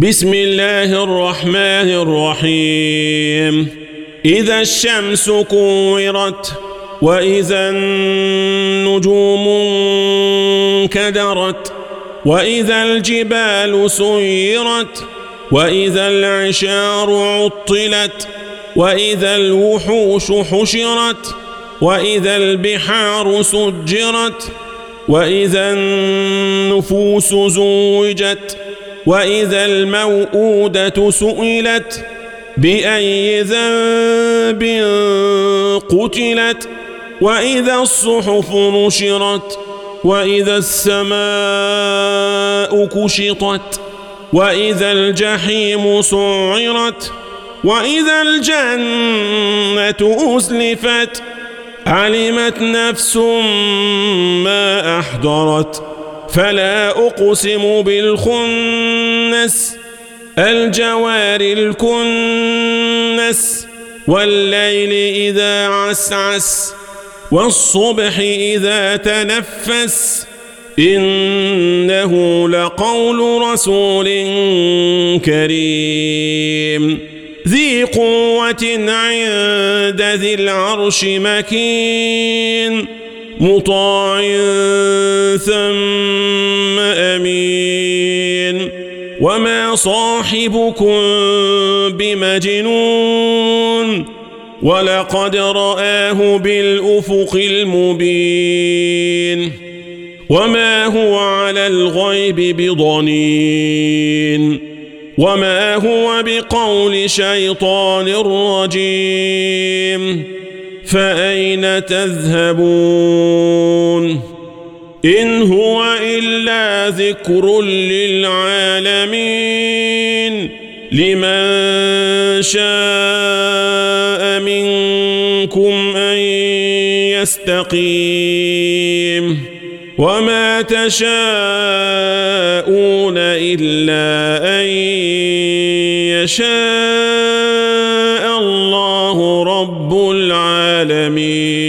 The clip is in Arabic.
بسم الله الرحمن الرحيم إذا الشمس كورت وإذا النجوم انكدرت وإذا الجبال سيرت وإذا العشار عطلت وإذا الوحوش حشرت وإذا البحار سجرت وإذا النفوس زوجت وإذا الموءودة سئلت بأي ذنب قتلت وإذا الصحف نشرت وإذا السماء كشطت وإذا الجحيم سعرت وإذا الجنة أزلفت علمت نفس ما أحضرت فلا أقسم بالخنس الجوار الكنس والليل إذا عسعس والصبح إذا تنفس إنه لقول رسول كريم ذي قوة عند ذي العرش مكين مطاع ثم أمين وما صاحبكم بمجنون ولقد رآه بالأفق المبين وما هو على الغيب بضنين وما هو بقول شيطان رجيم فأين تذهبون إن هو إلا ذكر للعالمين لمن شاء منكم أن يستقيم وما تشاءون إلا أن يشاء الله رب العالمين.